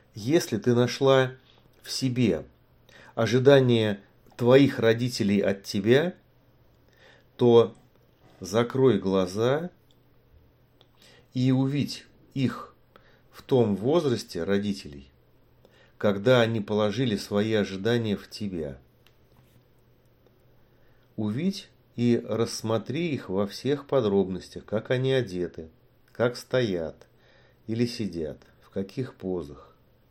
Если ты нашла в себе ожидание твоих родителей от тебя, то закрой глаза и увидь их в том возрасте родителей, когда они положили свои ожидания в тебя. Увидь и рассмотри их во всех подробностях, как они одеты, как стоят или сидят, в каких позах.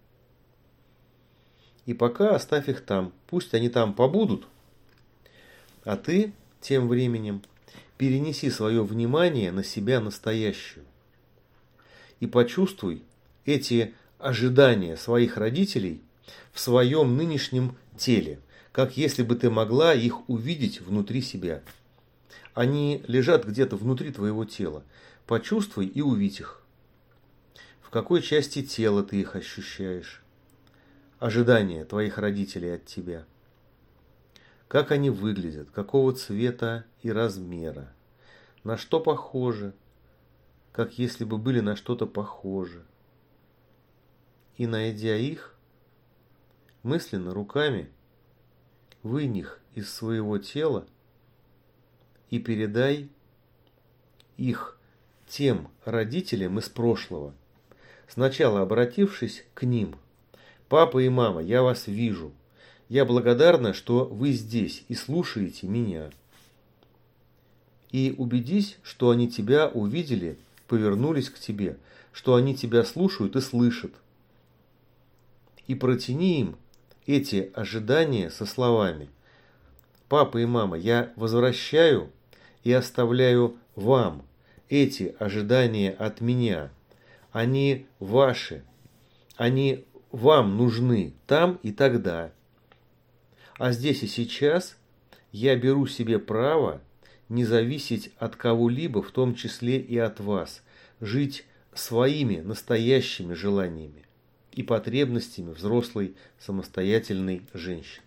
И пока оставь их там, пусть они там побудут, а ты тем временем перенеси свое внимание на себя настоящую и почувствуй эти ожидания своих родителей в своем нынешнем теле, как если бы ты могла их увидеть внутри себя. Они лежат где-то внутри твоего тела. Почувствуй и увидь их. В какой части тела ты их ощущаешь? Ожидания твоих родителей от тебя. Как они выглядят, какого цвета и размера, на что похожи, как если бы были на что-то похожи. И найдя их, мысленно, руками, вынь их из своего тела и передай их тем родителям из прошлого, сначала обратившись к ним. Папа и мама, я вас вижу. Я благодарна, что вы здесь и слушаете меня. И убедись, что они тебя увидели, повернулись к тебе, что они тебя слушают и слышат. И протяни им эти ожидания со словами: папа и мама, я возвращаю и оставляю вам эти ожидания от меня. Они ваши, они вам нужны там и тогда. А здесь и сейчас я беру себе право не зависеть от кого-либо, в том числе и от вас, жить своими настоящими желаниями и потребностями взрослой самостоятельной женщины.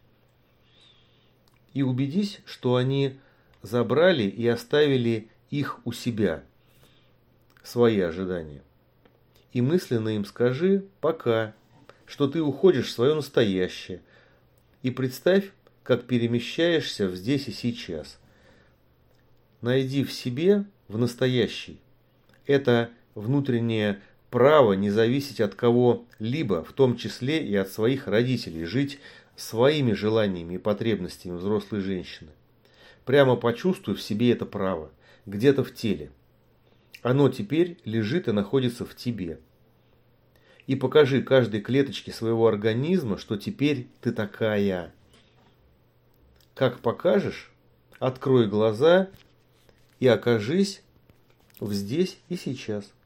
И убедись, что они забрали и оставили их у себя, свои ожидания. И мысленно им скажи «пока», что ты уходишь в свое настоящее. И представь, как перемещаешься в здесь и сейчас. Найди в себе, в настоящий, это внутреннее право не зависеть от кого-либо, в том числе и от своих родителей, жить своими желаниями и потребностями взрослой женщины. Прямо почувствуй в себе это право, где-то в теле. Оно теперь лежит и находится в тебе. И покажи каждой клеточке своего организма, что теперь ты такая. Как покажешь, открой глаза и окажись в здесь и сейчас.